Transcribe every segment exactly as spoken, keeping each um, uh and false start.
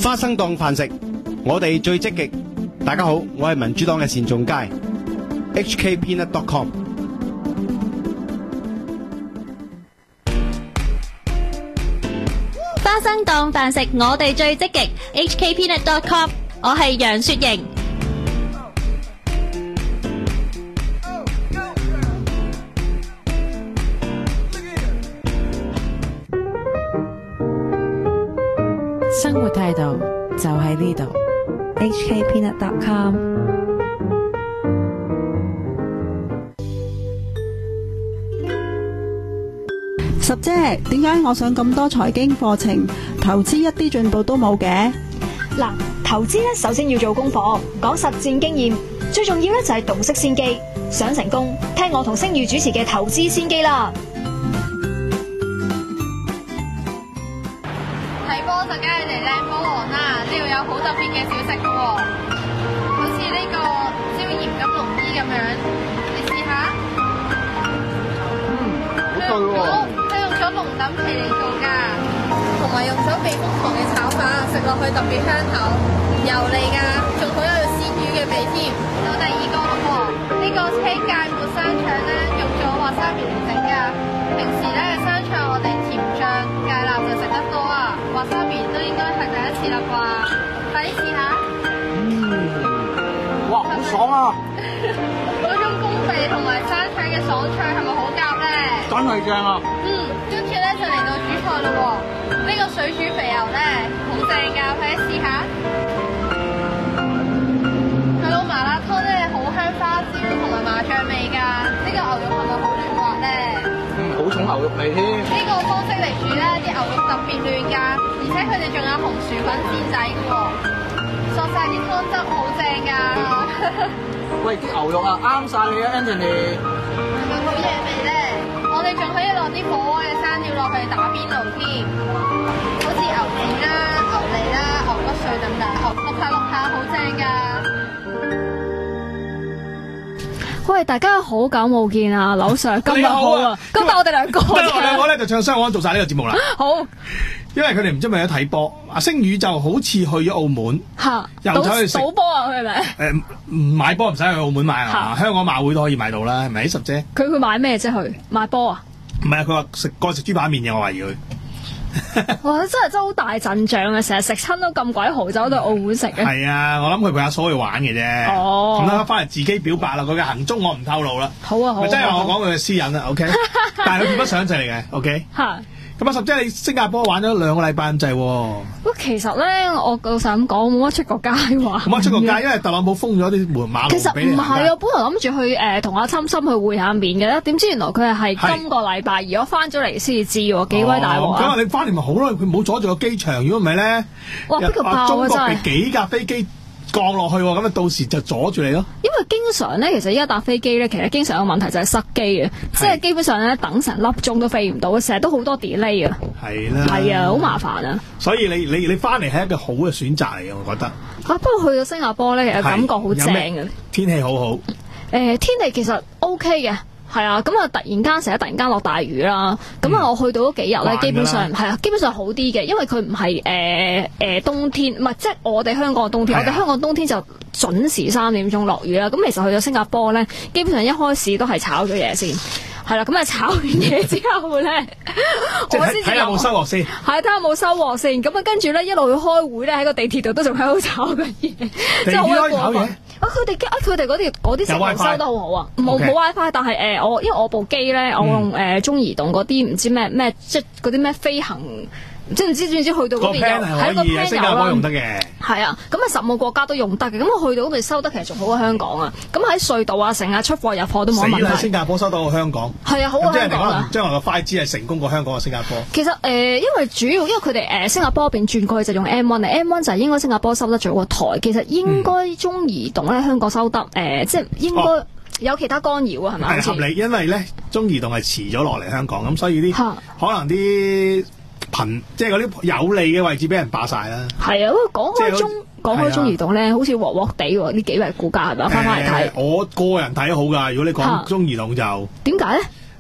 花生檔飯食，我哋最積極。大家好，我係民主黨嘅單仲偕 H K peanut dot com。 花生檔飯食，我哋最積極 H K peanut dot com。我係楊雪瑩。 生活態度就喺呢度 H K peanut dot com。 十姐，點解我上咁多財經課程，投資一啲進步都冇嘅？ 嗱，投資咧首先要做功課，講實戰經驗，最重要咧就係洞悉先機。想成功，聽我同星宇主持嘅投資先機啦。 睇波就梗係嚟靚波王啦！呢度有好特別嘅小食嘅喎，好似呢個椒鹽金龍衣咁樣，你試下。嗯，好對喎。佢用咗龍躉皮嚟做㗎，同埋用咗避風塘嘅炒法，食落去特別香口，油膩㗎，仲好有鮮魚嘅味添。到第二個咯喎，呢個車芥末生腸咧，用咗滑沙皮嚟整㗎。平時咧生腸我哋甜醬芥辣就食得多啊，滑沙皮都應該係第一次啦啩，快啲試下。 嗯，哇，好爽啊！ 嗰種公味同埋生腸嘅爽脆係咪好夾咧？ 真係正啊！ 嗯，跟住咧就嚟到主菜咯喎，呢個水煮肥牛咧好正㗎，快啲試下。佢個麻辣湯咧好香花椒同埋麻醬味㗎，呢個牛肉係咪好嫩滑咧？ 嗯，好重牛肉味添。 呢個方式嚟煮咧，啲牛肉特別嫩㗎，而且佢哋仲有紅薯粉煎仔㗎喎，索晒啲湯汁好正㗎。 喂，啲牛肉啊啱晒你啊 ，Anthony。 係咪好嘢味咧？我哋仲可以落啲火鍋嘅生料落去打邊爐添，好似牛腱啦、牛脷啦、牛骨碎等等，淥下淥下好正㗎。 喂，大家好久冇見啊，柳 Sir 今日好啊，今日我哋兩個， 今日我兩個咧就唱雙簧做晒呢個節目啦。 好， 因為佢哋唔知咪有睇波，阿星宇就好似去咗澳門， 嚇， 又走去食賭波啊，佢係咪？ 誒唔買波唔使去澳門買啊，香港馬會都可以買到啦，係咪？十姐， 佢佢買咩啫？去買波啊？ 唔係啊，佢話食過食豬扒麵嘅，我懷疑佢。 哇！真係真係好大陣仗啊！成日食親都咁鬼豪，走到澳門食嘅。 係啊，我諗佢陪阿嫂去玩嘅啫。 哦， 咁啦，翻嚟自己表白啦，佢嘅行蹤我唔透露啦。 好啊好啊， 即係我講佢嘅私隱啦 ，OK。但係佢見不上就嚟嘅 ，OK。 係。 咁啊，十姐你新加坡玩咗兩個禮拜咁滯喎。 喂，其實咧，我老實咁講，冇乜出過街話。 冇乜出過街，因為特朗普封咗啲門馬路俾你。 其實唔係啊，本來諗住去誒同阿琛琛去會下面嘅，點知原來佢係係今個禮拜，而我翻咗嚟先至知喎，幾鬼大鑊啊！ 咁啊，你翻嚟咪好咯，佢冇阻住個機場，如果唔係咧， 哇！邊個爆啊！ 中國嘅幾架飛機降落去，咁啊到時就阻住你咯。 因為經常咧，其實依家搭飛機咧，其實經常有個問題就係塞機嘅，即係基本上咧等成粒鐘都飛唔到，成日都好多 delay 啊。 係啦。係啊，好麻煩啊。 所以你你你翻嚟係一個好嘅選擇嚟嘅，我覺得。 啊，不過去到新加坡咧，其實感覺好正嘅。 天氣好好。誒、 呃，天氣其實 OK 嘅。係啊，咁啊突然間成日突然間落大雨啦，咁、嗯、啊我去到嗰幾日咧，基本上係啊，基本上好啲嘅，因為佢唔係誒誒冬天，唔係即係我哋香港嘅冬天，我哋香港冬天就準時三點鐘落雨啦。咁其實去到新加坡咧，基本上一開始都係炒咗嘢先，係啦，咁啊炒完嘢之後咧，我先睇下有冇收穫先， 係睇下有冇收穫先。咁啊跟住咧一路去開會咧，喺個地鐵度都仲喺度炒緊嘢，即係好過分。啊！佢哋啊！佢哋嗰啲嗰啲食物收得好好啊，冇冇 WiFi，但係誒、呃、我因為我部機咧，我用誒、呃、中移動嗰啲唔知咩咩即係嗰啲咩飛行。即係唔知知唔知去到嗰邊有喺個 plan 新加坡用得嘅， 係啊，咁啊十個國家都用得嘅，咁我去到嗰邊收得其實仲好過香港啊，咁喺隧道啊成日出貨入貨都冇問題。 死啦！新加坡收到過香港， 係啊，好過香港啊。 將來個 five G 係成功過香港嘅新加坡。 其實誒、呃，因為主要因為佢哋誒新加坡嗰邊轉過去就用 M 一 M 一就係應該新加坡收得最好個台，其實應該中移動咧香港收得誒、呃，即係應該有其他干擾啊，係咪？ 係合理，因為咧中移動係遲咗落嚟香港，咁所以啲可能啲。貧即係嗰啲有利嘅位置俾人霸晒啦。係啊，講開中講開中移動咧，好似鑊鑊地喎，呢幾日股價係咪翻翻嚟睇？我個人睇好㗎。如果你講中移動就點解咧？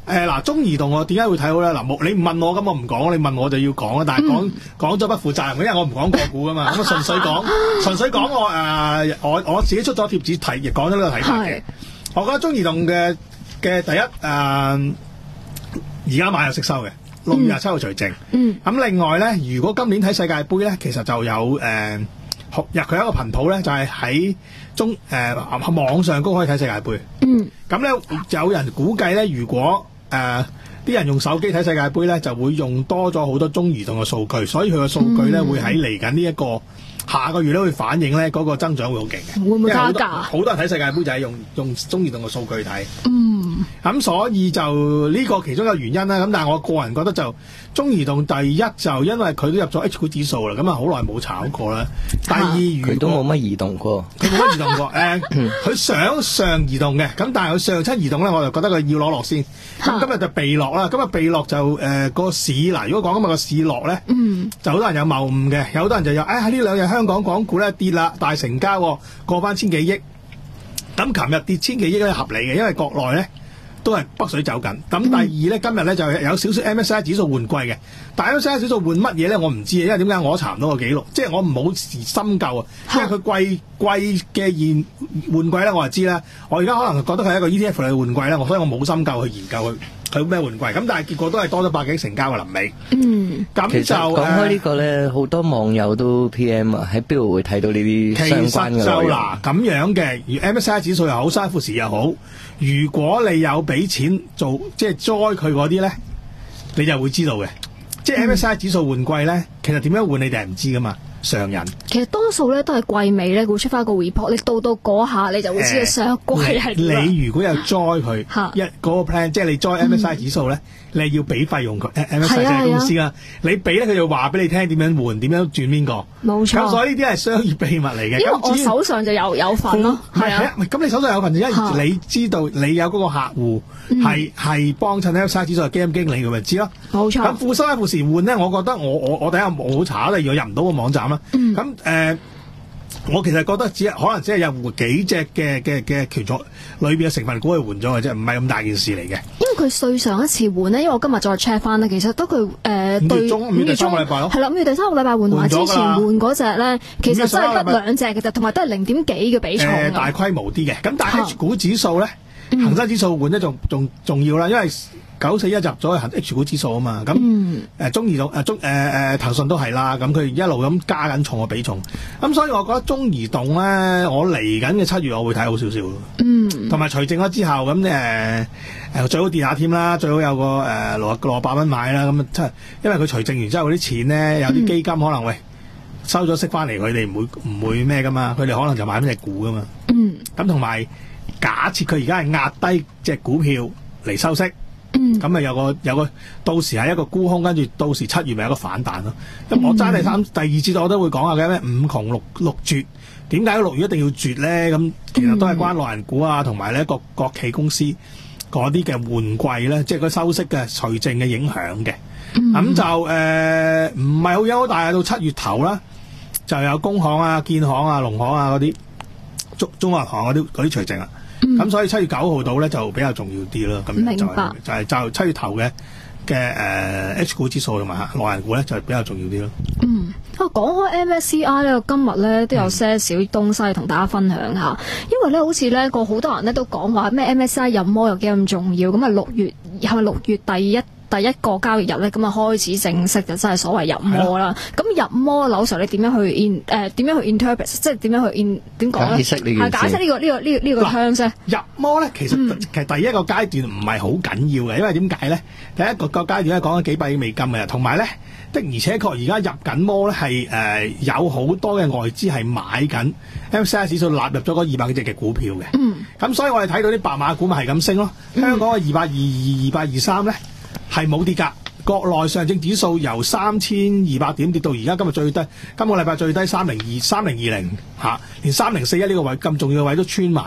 誒嗱，中移動我點解會睇好咧？嗱，冇你唔問我咁我唔講，你問我就要講啦。但係講講咗不負責任，因為我唔講個股噶嘛，咁啊純粹講，純粹講我誒、呃、我我自己出咗貼紙睇，亦講咗呢個睇法嘅。我覺得中移動嘅嘅第一誒，而、呃、家買有息收嘅，六月廿七號除淨。嗯。咁另外咧，如果今年睇世界盃咧，其實就有誒。呃入佢有一個頻譜咧，就係、是、喺中誒、呃、網上都可以睇世界盃。嗯，咁咧有人估計咧，如果誒啲、呃、人用手機睇世界盃咧，就會用多咗好多中移動嘅數據，所以佢嘅數據咧、嗯、會喺嚟緊呢一個下個月咧會反映咧嗰個增長會好勁嘅。會唔會加價？好多人睇世界盃就係用用中移動嘅數據睇。嗯，咁所以就呢個其中一個原因啦。咁但係我個人覺得就中移動第一就因為佢都入咗 H 股指數啦，咁啊好耐冇炒過啦。第二佢都冇乜移動過， 佢冇乜移動過。誒、呃，佢想上移動嘅，咁但係佢上七移動咧，我就覺得佢要攞落先。咁今日就避落啦。今日避落就誒、呃嗰個市嗱，如果講今日個市落咧，嗯，就好多人有謬誤嘅，有好多人就有誒喺呢兩日香港港股咧跌啦，大成交過翻千幾億。咁琴日跌千幾億咧合理嘅，因為國內咧都係北水走緊。咁第二咧，今日咧就有少少 M S I 指數換季嘅，但係 M S I 指數換乜嘢咧？我唔知啊，因為點解我查唔到個記錄，即係我唔好深究啊。因為佢季季嘅現換季咧，我就知啦。我而家可能覺得佢係一個 E T F 嚟換季咧，我所以我冇深究去研究佢佢咩換季。咁但係結果都係多咗百幾成交嘅臨尾。嗯，咁就其實講開呢個咧，好、呃、多網友都 P M 啊，喺邊度會睇到呢啲相關嘅內容？其實就嗱咁樣嘅，如 M S I 指數又好，三富時又好，如果你有俾錢做即係栽佢嗰啲咧，你就會知道嘅。即係 M S I 指數換季咧，其實點樣換你哋係唔知噶嘛。常人其實多數咧都係季尾咧會出翻個 report，你到到嗰下你就會知道上一季係點、 呃、你如果有 join 佢一嗰個 plan，即係你 join M S I 指數咧、嗯，你係要俾費用佢 M S I 嘅公司啦。你俾咧佢就話俾你聽點樣換，點樣轉邊個。冇錯。咁所以呢啲係商業秘密嚟嘅。 因為我手上就有有份咯。係啊。 咁你手上有份，因為你知道你有嗰個客戶係係幫襯 M S I 指數嘅基金經理，佢咪知咯。冇錯。咁富收一富時換咧，我覺得我我我第一冇查啦，如果入唔到個網站啦。咁、嗯誒、呃，我其實覺得只係可能只係有換幾隻嘅嘅嘅權重裏邊嘅成分股去換咗嘅啫，唔係咁大件事嚟嘅。因為佢對上一次換咧，因為我今日再 check 翻咧，其實得佢誒對五月第三個禮拜咯， 係啦，五月第三個禮拜換同埋之前換嗰隻咧，其實真係得兩隻嘅啫，同埋都係零點幾嘅比重、呃。大規模啲嘅，咁但係 H 股指數咧，恒生指數換咧仲仲重要啦，因為九四一入咗去 H 股指數啊嘛，咁誒、嗯呃、中移動誒中誒誒騰訊都係啦，咁佢一路咁加緊重個比重，咁所以我覺得中移動咧，我嚟緊嘅七月我會睇好少少咯，嗯，同埋除淨咗之後咁誒誒最好跌下添啦，最好有個誒六六百蚊買啦，咁即係因為佢除淨完之後嗰啲錢咧，有啲基金可能喂收咗息翻嚟，佢哋唔會唔會咩噶嘛，佢哋可能就買翻隻股噶嘛，嗯，咁同埋假設佢而家係壓低隻股票嚟收息。嗯，咁咪有個有個到時係一個沽空，跟住到時七月咪有個反彈咯。咁、嗯、我揸第三第二節我都會講下嘅咩五窮六六絕，點解六月一定要絕咧？咁其實都係關內銀股啊，同埋咧國國企公司嗰啲嘅換季咧，即係個收息嘅除淨嘅影響嘅。咁、嗯、就誒唔係好優大，到七月頭啦，就有工行啊、建行啊、農行啊嗰啲中中國銀行嗰啲嗰啲除淨啊。咁、嗯、所以七月九號到咧就比較重要啲啦，咁就係就係就七月頭嘅嘅誒 H 股指數同埋內銀股咧就比較重要啲咯。 嗯，啊講開 M S C I 咧，今日咧都有些少東西同大家分享下，因為咧好似咧個好多人咧都講話咩 M S C I 入摩有幾咁重要，咁啊六月係咪六月第一？第一個交易日咧，咁啊開始正式就真係所謂入摩啦。咁入摩樓上你點樣去 in 誒點樣去 interpret， 即係點樣去 in 點講咧？ 解釋呢件事。係解釋呢個呢個呢個呢個 terms 咧。 入摩咧，其實、嗯、其實第一個階段唔係好緊要嘅，因為點解咧？第一個個階段咧講緊幾百億美金嘅，同埋咧的而且確而家入緊摩咧係誒有好多嘅外資係買緊 M S C I 指數納入咗嗰二百幾隻嘅股票嘅。嗯。咁所以我哋睇到啲白馬股咪係咁升咯。香港嘅二百二二、二百二三咧係冇跌㗎。國內上證指數由三千二百點跌到而家今日最低，今個禮拜最低三零二三零二零嚇，連三零四一呢個位咁重要嘅位都穿埋。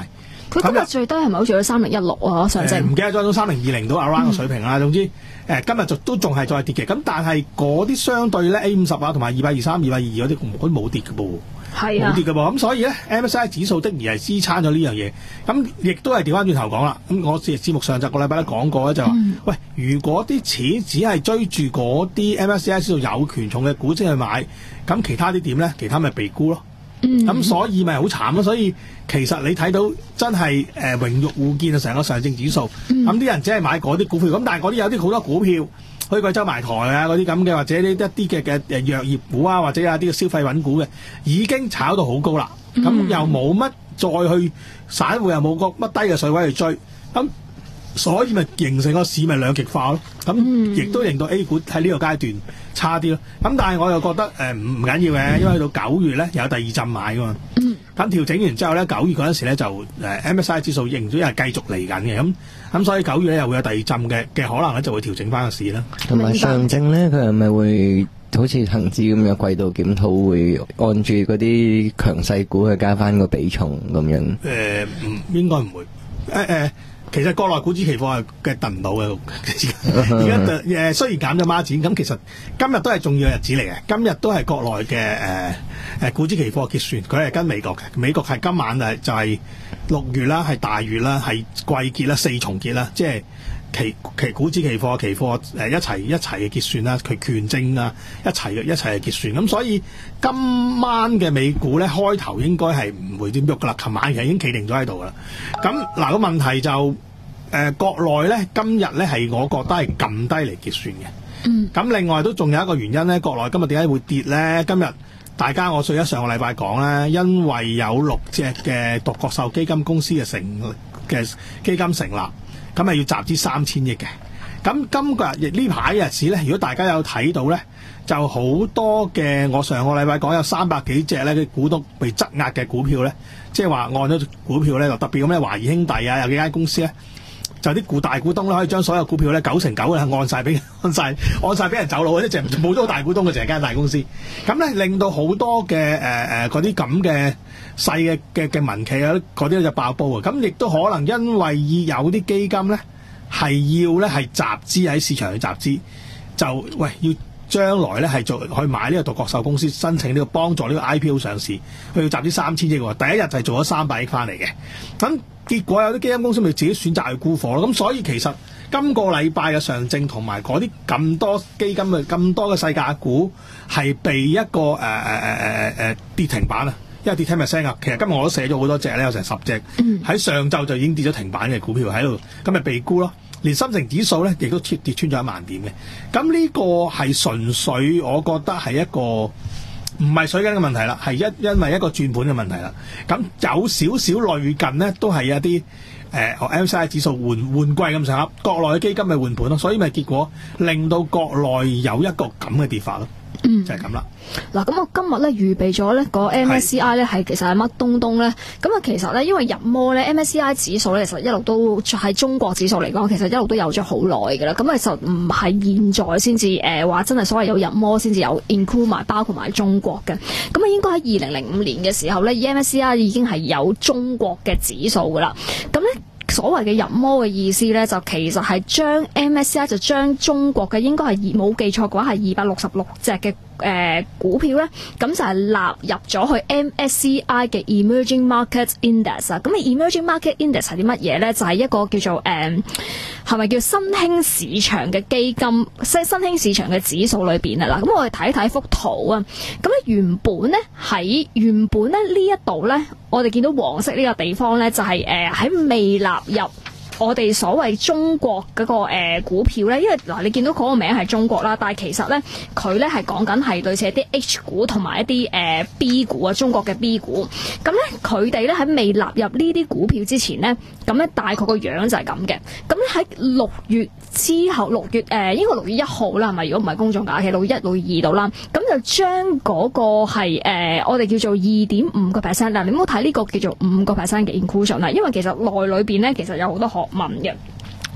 佢今日最低係咪好似有三零一六啊？上證唔記得咗，到三零二零到 around 個水平啦。總之誒今日就都仲係再跌嘅。咁但係嗰啲相對咧 A 五十啊，同埋二百二三、二百二二嗰啲，嗰啲冇跌嘅噃。 係啊， 冇跌嘅噃，咁所以咧 M S C I 指數的而係支撐咗呢樣嘢，咁亦都係調翻轉頭講啦。咁我節節目上集個禮拜都講過咧，就話、嗯、喂，如果啲錢只係追住嗰啲 M S C I 指數有權重嘅股先去買，咁其他啲點咧？其他咪被沽咯。咁、嗯、所以咪好慘咯。所以其實你睇到真係誒榮辱互見啊，成個上證指數，咁、嗯、啲人只係買嗰啲股票，咁但係嗰啲有啲好多股票。去貴州埋台啊，嗰啲咁嘅，或者呢一啲嘅嘅誒藥業股啊，或者有啲嘅消費品股嘅，已經炒到好高啦。咁、嗯、又冇乜再去散戶又冇個乜低嘅水位去追，咁所以咪形成個市咪兩極化咯。咁亦都令到 A 股喺呢個階段差啲咯。咁但係我又覺得誒唔唔緊要嘅，因為去到九月咧有第二陣買噶嘛。咁調整完之後咧，九月嗰陣時咧就誒 M S C I 指數仍然係繼續嚟緊嘅。咁咁所以九月咧又會有第二陣嘅嘅可能咧，就會調整翻個市啦。 同埋上證咧，佢係咪會好似恒指咁樣季度檢討，會按住嗰啲強勢股去加翻個比重咁樣？誒、 呃，唔應該唔會。誒、呃、誒。其實國內股指期貨係嘅燉唔到嘅，而家誒雖然減咗孖展，咁其實今日都係重要嘅日子嚟嘅。今日都係國內嘅誒誒股指期貨結算，佢係跟美國嘅。美國係今晚誒就係六月啦，係大月啦，係季結啦，四重結啦，即係期期股指期貨、期貨誒一齊一齊嘅結算啦，佢權證啊一齊嘅一齊嘅結算。咁所以今晚嘅美股咧開頭應該係唔會點喐噶啦，琴晚其實已經企定咗喺度噶啦。咁嗱個問題就。誒、呃、國內咧今日咧係我覺得係撳低嚟結算嘅。嗯。咁另外都仲有一個原因咧，國內今日點解會跌咧？今日大家我上一上個禮拜講咧，因為有六隻嘅獨角獸基金公司嘅成嘅基金成立，咁係要集資三千億嘅。咁今個日呢排日子咧，如果大家有睇到咧，就好多嘅我上個禮拜講有三百幾隻咧嘅股東被質押嘅股票咧，即係話按咗股票咧，就特別咁咧，華誼兄弟啊，有幾間公司咧。就啲股大股東咧，可以將所有股票咧九成九嘅按晒俾按晒按晒俾人走佬，即係冇咗大股東嘅，成間大公司。咁咧令到好多嘅誒誒嗰啲咁嘅細嘅嘅嘅民企啊，嗰啲就爆煲啊！咁亦都可能因為有啲基金咧係要咧係集資喺市場去集資，就喂要將來咧係做去買呢個獨角獸公司，申請呢個幫助呢個 I P O 上市，佢要集資三千億喎。第一日就係做咗三百億翻嚟嘅，咁。結果有啲基金公司咪自己選擇去沽貨咯，咁所以其實今個禮拜嘅上證同埋嗰啲咁多基金嘅咁多嘅細價股係被一個誒誒誒誒誒跌停板啊，因為跌 ten percent 啊。其實今日我都寫咗好多隻咧，有成十隻喺、嗯、上晝就已經跌咗停板嘅股票喺度，咁咪被沽咯。連深成指數咧亦都跌跌穿咗一萬點嘅，咁呢個係純粹我覺得係一個。唔係水緊嘅問題啦，係一因為一個轉盤嘅問題啦。咁有少少類近呢，都係一啲誒、呃、M S C I 指數換換季咁上下，國內嘅基金咪換盤咯，所以咪結果令到國內有一個咁嘅跌法咯。嗯，就係咁啦。 嗱，咁我今日咧預備咗咧個 M S C I 咧係其實係乜東東咧？咁啊，其實咧因為入摩咧 M S C I 指數咧，其實一路都喺中國指數嚟講，其實一路都有咗好耐㗎啦。咁其實唔係現在先至誒話真係所謂有入摩先至有 include 埋包括埋中國嘅。咁啊，應該喺二零零五年嘅時候咧 ，M S C I 已經係有中國嘅指數㗎啦。咁咧。所謂嘅入摩嘅意思咧，就其實係將 M S C I 就將中國嘅應該係冇記錯嘅話係二百六十六隻嘅誒股票咧，咁就係納入咗去 M S C I 嘅 Emerging Market Index 啊。咁 Emerging Market Index 係啲乜嘢咧？就係、是、一個叫做誒係咪叫新興市場嘅基金，即係新興市場嘅指數裏邊啊。嗱，咁我哋睇睇幅圖啊。咁咧原本咧喺原本咧呢一度咧，我哋見到黃色呢個地方咧，就係誒喺未納入我哋所謂中國嗰、那個誒、呃、股票咧，因為嗱你見到嗰個名係中國啦，但係其實咧佢咧係講緊係類似一啲 H 股同埋一啲誒、呃、B 股啊，中國嘅 B 股。咁咧佢哋咧喺未納入呢啲股票之前咧，咁咧大概個樣就係咁嘅。咁咧喺六月之後，六月誒、呃、應該六月一號啦，係咪？如果唔係公眾假期，六月一、六月二度啦，咁就將嗰個係誒、呃、我哋叫做二點五個 percent 啦。你唔好睇呢個叫做五個 percent 嘅 inclusion 啦，因為其實內裏邊咧其實有好多學問嘅。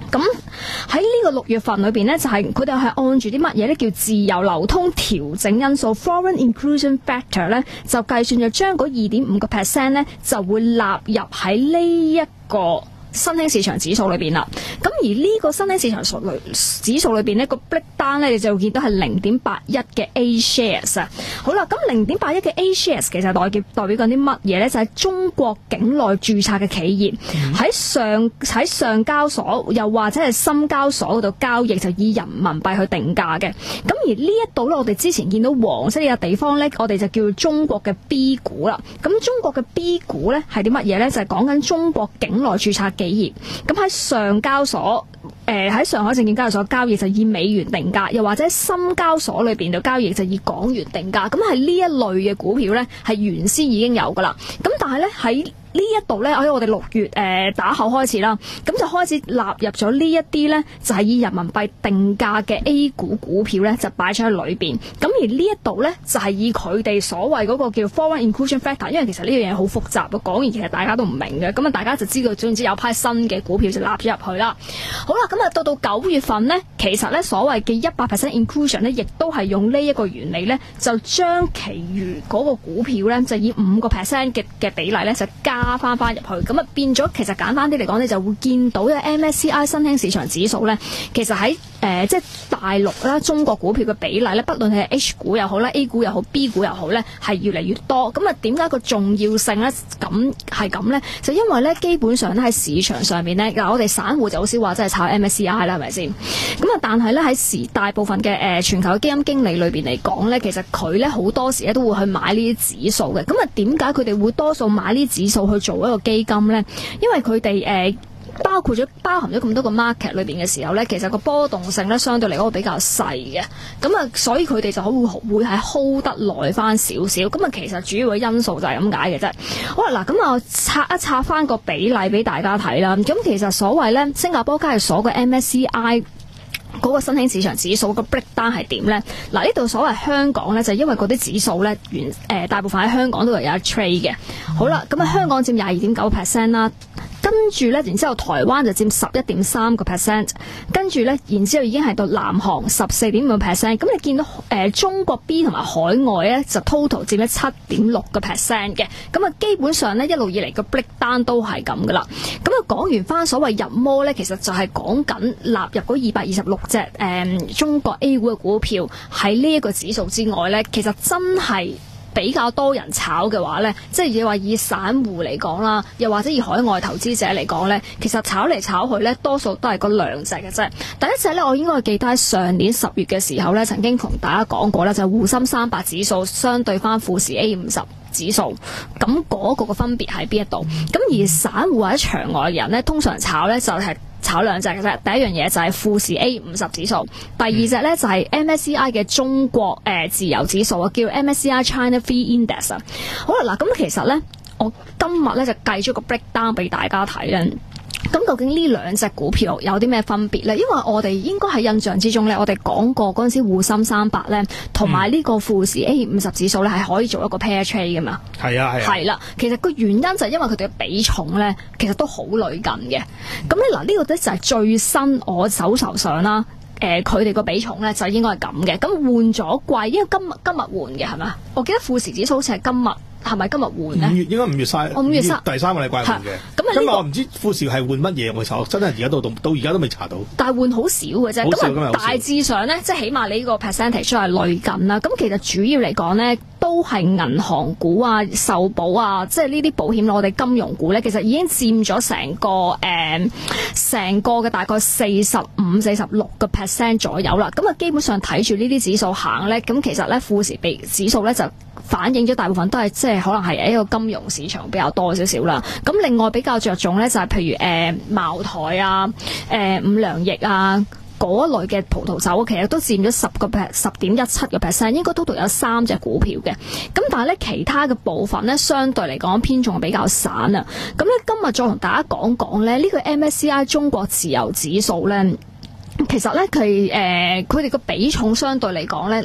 咁喺呢個六月份裏邊咧，就係佢哋係按住啲乜嘢咧叫自由流通調整因素 （foreign inclusion factor） 咧，就計算就將嗰二點五個 percent 咧就會納入喺呢一個新興市場指數裏邊啦，咁而呢個新興市場數裏指數裏邊呢個 breakdown 咧，你就會見到係零點八一嘅 A shares 啊。好啦，咁零點八一嘅 A shares 其實代表代表緊啲乜嘢咧？就係、是、中國境內註冊嘅企業喺、嗯、上喺上交所又或者係深交所嗰度交易，就以人民幣去定價嘅。咁而呢一度咧，我哋之前見到黃色呢個地方咧，我哋就叫做中國嘅 B 股啦。咁中國嘅 B 股咧係啲乜嘢咧？就係講緊中國境內註冊企業，咁喺上交所，誒喺、呃、上海證券交易所交易就以美元定價，又或者深交所裏邊嘅交易就以港元定價。咁係呢一類嘅股票咧，係原先已經有噶啦。咁但係咧喺呢一度咧，喺我哋六月誒、呃、打後開始啦，咁就開始納入咗呢一啲咧，就係、是、以人民幣定價嘅 A 股股票咧，就擺咗喺裏邊。咁而呢一度咧，就係、是、以佢哋所謂嗰個叫 foreign inclusion factor，因為其實呢樣嘢好複雜，講完其實大家都唔明嘅。咁啊，大家就知道總之有批新嘅股票就納咗入去啦。好啦，咁啊到到九月份咧，其實咧所謂嘅一百 percent inclusion 咧，亦都係用呢一個原理咧，就將其餘嗰個股票咧，就以五個 percent 嘅嘅比例咧，就加加翻翻入去，咁啊變咗，其實簡單啲嚟講，你就會見到嘅 M S C I 新興市場指數咧，其實喺誒、呃、即係大陸啦，中國股票嘅比例咧，不論係 H 股又好啦 A 股又好 B 股又好咧，係越嚟越多。咁啊點解個重要性咧咁係咁咧？就因為咧基本上咧喺市場上面咧，嗱我哋散戶就好少話真係炒 M S C I 啦，係咪先？咁啊但係咧喺時大部分嘅誒、呃、全球嘅基金經理裏邊嚟講咧，其實佢咧好多時咧都會去買呢啲指數嘅。咁啊點解佢哋會多數買呢啲指數去做一個基金咧？因為佢哋誒包括咗包含咗咁多個 market 裏邊嘅時候咧，其實個波動性咧相對嚟講比較細嘅，咁啊所以佢哋就會會係 hold 得耐翻少少。咁啊其實主要嘅因素就係咁解嘅啫。好啦，嗱咁啊拆一拆翻個比例俾大家睇啦。咁其實所謂咧新加坡交易所嘅 M S C I 嗰個新興市場指數個 breakdown 係點咧？嗱呢度所謂香港咧，就係、因為嗰啲指數咧原誒大部分喺香港都係有一 trade 嘅。好啦，咁啊香港佔廿二點九 percent 啦。跟住咧，然之後台灣就佔十一點三個 percent， 跟住咧，然之後已經係到南韓十四點五個 percent。咁你見到誒、呃、中國 B 同埋海外咧，就 total 佔咗七點六個 percent 嘅。咁啊，基本上咧一路以嚟個 breakdown 都係咁噶啦。咁啊，講完翻所謂入摩咧，其實就係講緊納入嗰二百二十六隻誒、呃、中國 A 股嘅股票喺呢一個指數之外咧，其實真係比較多人炒嘅話呢，即係你話以散戶嚟講啦，又或者以海外投資者嚟講呢，其實炒嚟炒去呢，多數都係嗰兩隻嘅啫。第一隻呢，我應該記得喺上年十月嘅時候呢，曾經同大家講過呢，就係滬深三百指數相對翻富時 A 五十指數，咁嗰個嘅分別喺邊一度？咁而散戶或者場外人呢，通常炒呢就係、是炒兩隻嘅啫，第一樣嘢就係富時 A 五十指數，第二隻咧就係 M S C I 嘅中國誒、呃、自由指數啊，叫 M S C I China Free Index 啊。好啦，嗱咁其實咧，我今日咧就計咗個 breakdown 俾大家睇咧。咁究竟呢兩隻股票有啲咩分別咧？因為我哋應該喺印象之中咧，我哋講過嗰陣時滬深三百咧，同埋呢個富時 A 五十指數咧係可以做一個 pair trade 噶嘛。係啊係啊。係啦，其實個原因就係因為佢哋嘅比重咧，其實都好類近嘅。咁咧嗱，呢個咧就係最新我手頭上啦。誒佢哋個比重咧就應該係咁嘅。咁換咗季，因為今日今日換嘅係咪？我記得富時指數好似係今日。係咪今日換咧？五月應該五月三，我五月三第三個禮拜換嘅。咁啊，今日我唔知富時係換乜嘢，我查真係而家到到到而家都未查到。但係換好少嘅啫。咁啊，大致上咧，即係起碼你呢個 percentage 都係類近啦。咁其實主要嚟講咧，都係銀行股啊、壽保啊，即係呢啲保險我哋金融股咧，其實已經佔咗成個誒成個嘅大概四十五、四十六個 percent 左右啦。咁啊，基本上睇住呢啲指數行咧，咁其實咧富時比指數咧就反映咗大部分都係即係可能係一個金融市場比較多少少啦。咁另外比較着重咧就係、是、譬如誒、呃、茅台啊、誒、呃、五糧液啊嗰類嘅葡萄酒，其實都佔咗十個 percent、十點一七個 percent， 應該 total 有三隻股票嘅。咁但係咧其他嘅部分咧，相對嚟講偏重比較散啊。咁咧今日再同大家講講咧，呢、這個 M S C I 中國自由指數咧，其實咧佢誒佢哋個比重相對嚟講咧。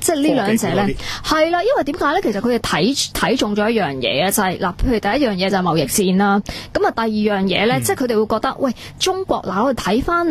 即係呢兩者咧，係啦，因為點解咧？其實佢哋睇睇中咗一樣嘢啊，就係、是、嗱，譬如第一樣嘢就係貿易戰啦。咁啊，第二樣嘢咧，嗯、即係佢哋會覺得，喂，中國嗱，我哋睇翻誒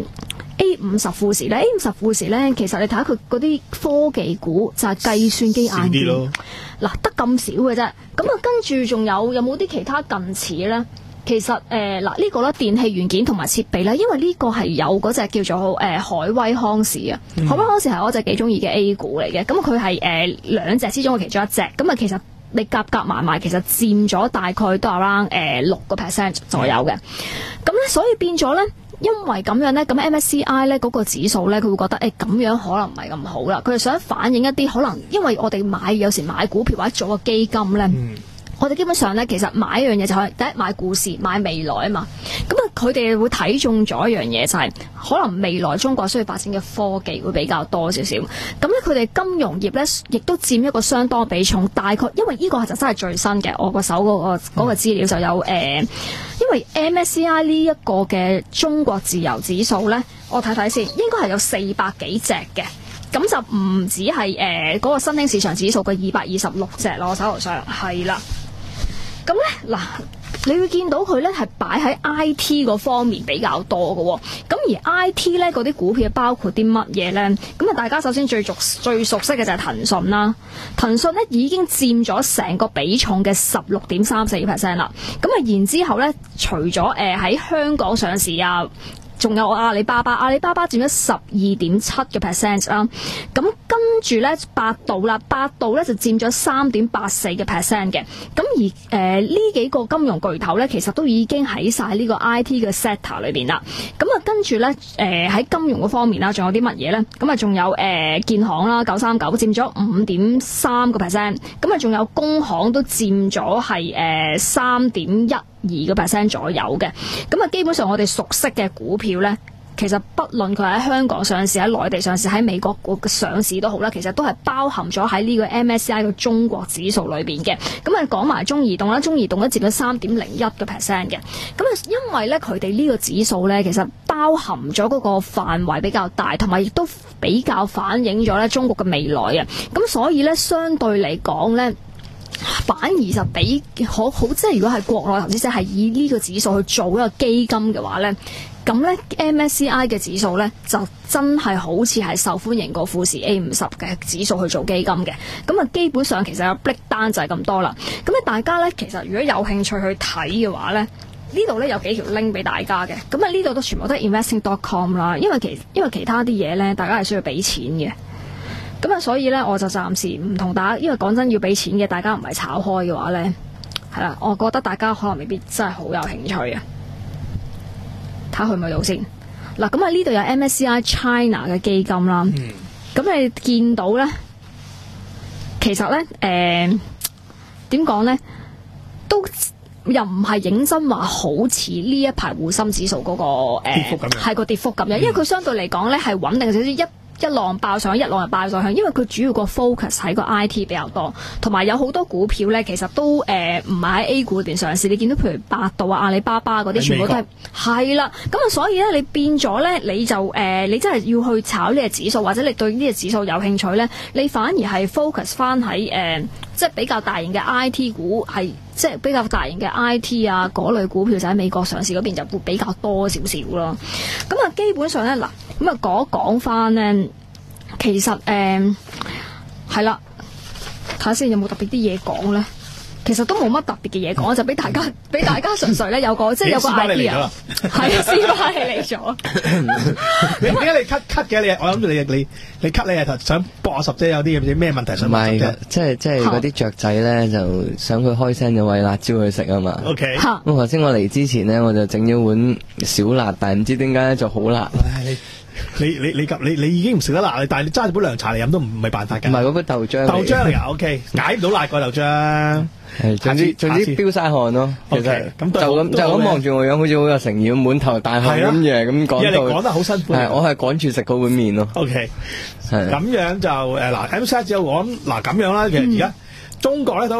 A 五十富時咧 ，A 五十富時咧，其實你睇下佢嗰啲科技股就係計算機硬件，嗱得咁少嘅啫。咁啊，跟住仲有有冇啲其他近似咧？其實誒嗱、呃這個、呢個咧電器元件同埋設備咧，因為呢個係有嗰隻叫做誒、呃、海威康視啊，嗯、海威康視係我隻幾中意嘅 A 股嚟嘅，咁佢係誒兩隻之中嘅其中一隻，咁啊其實你夾夾埋埋，其實佔咗大概都係 around 誒六個 percent 左右嘅，咁咧、嗯、所以變咗咧，因為咁樣咧，咁 M S C I 咧嗰個指數咧，佢會覺得誒咁、欸、樣可能唔係咁好啦，佢係想反映一啲可能，因為我哋買有時買股票或者做個基金咧。嗯我哋基本上咧，其實買一樣嘢就係第一買故事、買未來啊嘛。咁啊，佢哋會睇中咗一樣嘢，就係、是、可能未來中國需要發展嘅科技會比較多少少。咁咧，佢哋金融業咧，亦都佔一個相當比重。大概因為呢個就真係最新嘅，我個手嗰、那個嗰、那個資料就有誒、呃，因為 M S C I 呢一個嘅中國自由指數咧，我睇睇先，應該係有四百幾隻嘅。咁就唔止係誒嗰個新興市場指數嘅二百二十六隻咯，我手頭上係啦。咁咧嗱，你會見到佢咧係擺喺 I T 嗰方面比較多嘅喎、哦。咁而 I T 咧嗰啲股票包括啲乜嘢咧？咁啊，大家首先最熟最熟悉嘅就係騰訊啦。騰訊咧已經佔咗成個比重嘅十六點三四 percent 啦。咁啊，然之後咧，除咗誒喺香港上市啊。仲有阿里巴巴，阿里巴巴佔咗十二點七嘅 percent 啦。咁跟住咧，百度啦，百度咧就佔咗三點八四嘅 percent 嘅。咁而誒呢、呃、幾個金融巨頭咧，其實都已經喺晒呢個 I T 嘅 sector 裏邊啦。咁啊，跟住咧誒喺金融嗰方面啦，仲有啲乜嘢咧？咁啊，仲有誒建行啦，九三九佔咗五點三個 percent。咁啊，仲有工行都佔咗係誒三點一二個 percent 左右嘅。咁啊，基本上我哋熟悉嘅股票咧，其實不論佢喺香港上市、喺內地上市、喺美國嘅上市都好啦，其實都係包含咗喺呢個 M S C I 嘅中國指數裏邊嘅。咁啊，講埋中移動啦，中移動咧佔咗三點零一個 percent 嘅。咁啊，因為咧佢哋呢個指數咧，其實包含咗嗰個範圍比較大，同埋亦都比較反映咗咧中國嘅未來嘅。咁所以咧，相對嚟講咧，反而就比好好，即係如果係國內投資者係以呢個指數去做一個基金嘅話咧，咁咧 M S C I 嘅指數咧就真係好似係受歡迎過富時 A 五十嘅指數去做基金嘅。咁啊，基本上其實有 break down就係咁多啦。咁咧大家咧其實如果有興趣去睇嘅話咧，呢度咧有幾條 link 俾大家嘅。咁啊，呢度都全部都係 investing dot com 啦。因為其因為其他啲嘢咧，大家係需要俾錢嘅。咁啊，所以咧我就暫時唔同大家，因為講真要俾錢嘅，大家唔係炒開嘅話咧，係啦，我覺得大家可能未必真係好有興趣啊。睇下去唔去到先。嗱，咁啊呢度有 M S C I China 嘅基金啦。咁、嗯、你見到咧，其實咧，誒點講咧，都又唔係認真話好似呢一排滬深指數嗰、那個誒，係、呃、個跌幅咁樣，因為佢相對嚟講咧係穩定少少一。一浪爆上去，一浪又爆上去，因為佢主要個 focus 喺個 I T 比較多，同埋有好多股票咧，其實都誒唔係喺 A 股裏邊上市。你見到譬如百度啊、阿里巴巴嗰啲，全部都係係啦。咁啊，所以咧，你變咗咧，你就誒、呃，你真係要去炒呢個指數，或者你對呢個指數有興趣咧，你反而係 focus 翻喺誒，即係比較大型嘅 I T 股，係即係比較大型嘅 I T 啊嗰類股票就喺美國上市嗰邊就會比較多少少咯。咁啊，基本上咧嗱。咁啊，講講翻咧，其實誒係啦，睇下先有冇特別啲嘢講咧。其實都冇乜特別嘅嘢講，就俾大家俾大家純粹咧有個即係有個 idea。係啊，斯巴你嚟咗。 你點解你 cut cut 嘅？你我諗住你你你 cut 你係想搏我十啫？有啲咩問題想問？唔係， 即係即係嗰啲雀仔咧，就想佢開聲就餵辣椒佢食啊嘛。 OK。 咁頭先我嚟之前咧，我就整咗碗小辣，但係唔知點解咧就好辣。 你你你你你已經唔食得辣，但係你揸住杯涼茶嚟飲都唔唔係辦法㗎。 唔係嗰杯豆漿。 豆漿嚟㗎 ，OK，解唔到辣個豆漿。 係，總之總之飆晒汗咯。其實咁就咁就咁望住我樣，好似好有誠意，滿頭大汗咁嘢咁講到。因為你講得好辛苦。係，我係趕住食嗰碗麵咯。 OK，係咁樣就誒嗱 ，M S C I 只有講嗱咁樣啦。其實而家中國咧都。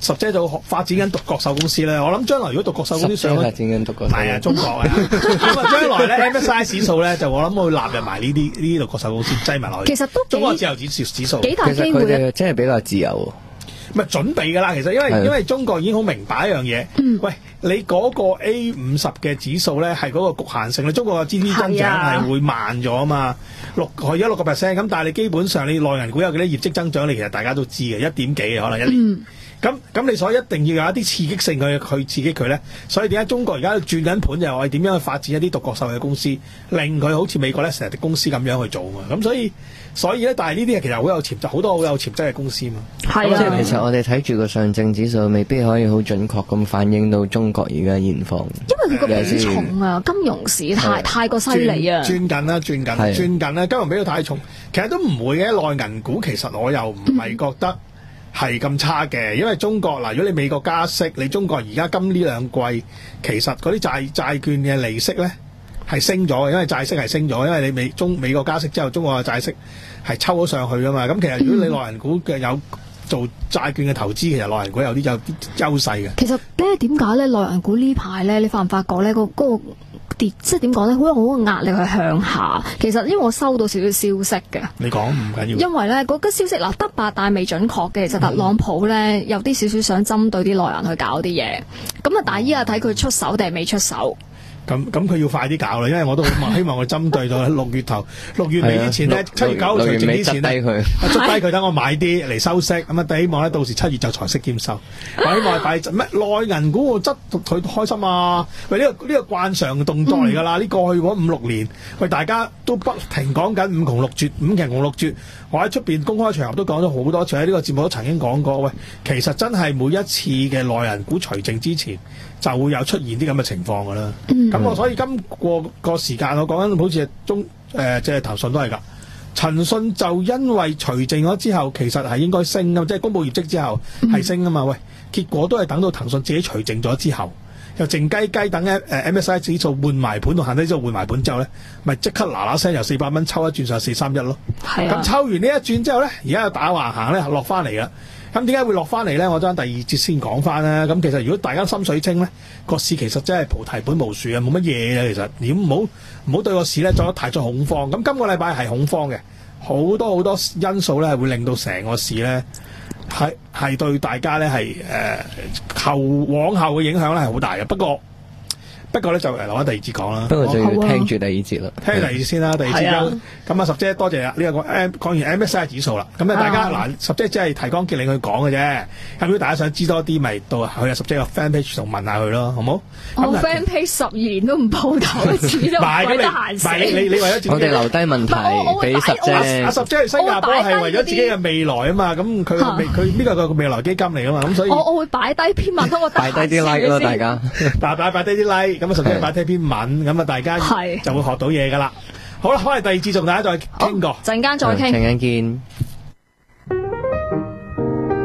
十姐就發展緊獨角獸公司咧。我諗將來如果獨角獸公司上， 發展緊獨角獸， 係啊，中國啊。咁啊，將來咧 M S I 指數咧，就我諗會納入埋呢啲呢啲獨角獸公司擠埋落去。 其實都中國自由指數指數， 幾大機會。 其實佢哋真係比較自由。 唔係準備㗎啦，其實因為因為中國已經好明白一樣嘢。嗯、喂，你嗰個 A 五十嘅指數咧係嗰個局限性，你中國嘅 G D P 增長係會慢咗啊嘛，六而家六個 percent 咁，但係你基本上你內銀股有幾多業績增長，你其實大家都知嘅，一點幾可能一年。咁咁、嗯、你所以一定要有一啲刺激性去去刺激佢咧，所以點解中國而家轉緊盤就係我哋點樣去發展一啲獨角獸嘅公司，令佢好似美國咧成日啲公司咁樣去做啊嘛，咁所以。所以咧，但係呢啲係其實好有潛質，好多好有潛質嘅公司嘛。 係啊，即係其實我哋睇住個上證指數，未必可以好準確咁反映到中國而家現況。 因為佢個比重啊，金融市太太過犀利啊。 轉緊啦，轉緊，轉緊啦，金融比較太重，其實都唔會嘅。內銀股其實我又唔係覺得係咁差嘅，因為中國嗱，如果你美國加息，你中國而家今呢兩季其實嗰啲債債券嘅利息咧。係升咗嘅，因為債息係升咗，因為你美中美國加息之後，中國嘅債息係抽咗上去噶嘛。咁其實如果你內銀股嘅有做債券嘅投資，其實內銀股有啲有啲優勢嘅。 其實咧點解咧內銀股呢排咧，你發唔發覺咧個嗰個跌，即係點講咧，好有好嘅壓力去向下。其實因為我收到少少消息嘅， 你講唔緊要。 因為咧嗰個消息嗱得八，但係未準確嘅。其實特朗普咧有啲少少想針對啲內銀去搞啲嘢。咁啊，但係依家睇佢出手定係未出手。 咁咁佢要快啲搞啦，因為我都好希望佢針對到六月頭、六月尾之前咧，七月九號除淨之前咧，捉低佢，等我買啲嚟收息。咁啊，希望咧到時七月就財息兼收。我希望係咩內銀股我執佢開心啊！喂，呢個呢個慣常動作嚟㗎啦，呢過去嗰五六年，喂大家都不停講緊五窮六絕、五窮六絕。我喺出邊公開場合都講咗好多次，喺呢個節目都曾經講過。喂，其實真係每一次嘅內銀股除淨之前，就會有出現啲咁嘅情況㗎啦。咁、嗯、我所以今個個時間我講緊好似係中誒即係騰訊都係㗎。騰訊就因為除淨咗之後，其實係應該升㗎，即係公佈業績之後係升㗎嘛。喂，結果都係等到騰訊自己除淨咗之後，又靜雞雞等誒 M S I 指數換埋盤同恒生指數換埋盤之後咧，咪即刻嗱嗱聲由四百蚊抽一轉上四三一咯。係啊。咁抽完呢一轉之後咧，而家又打橫行咧，落翻嚟啦。咁點解會落翻嚟咧？我將第二節先講翻啦。咁其實如果大家心水清咧，個市其實真係菩提本無樹啊，冇乜嘢嘅其實。你唔好唔好對個市咧作得太咗恐慌。咁今個禮拜係恐慌嘅，好多好多因素咧係會令到成個市咧係係對大家咧係誒後往後嘅影響咧係好大嘅。不過不過咧就留翻第二節講啦。 不過就要聽住第二節啦。 聽住第二節先啦，第二節咁咁啊，十姐多謝啦。呢個講 M 講完 M S I 指數啦。咁咧大家嗱，十姐只係提綱挈領佢講嘅啫。咁如果大家想知多啲，咪到去阿十姐個 fan page 度問下佢咯，好冇？ 我 fan page 十二年都唔鋪頭一次都唔係得閒死。 你你你為咗自己， 我哋留低問題俾十姐。 阿十姐去新加坡係為咗自己嘅未來啊嘛。咁佢佢呢個個未來基金嚟噶嘛。咁所以我我會擺低篇文，我擺低啲 like 咯，大家擺擺擺低啲 like。咁啊，十姐擺低篇文，咁啊，大家就會學到嘢噶啦。好啦，可能第二節同大家再傾過， 陣間再傾， 陣間見。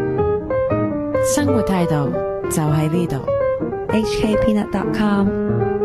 生活態度就喺呢度。H K Peanut dot com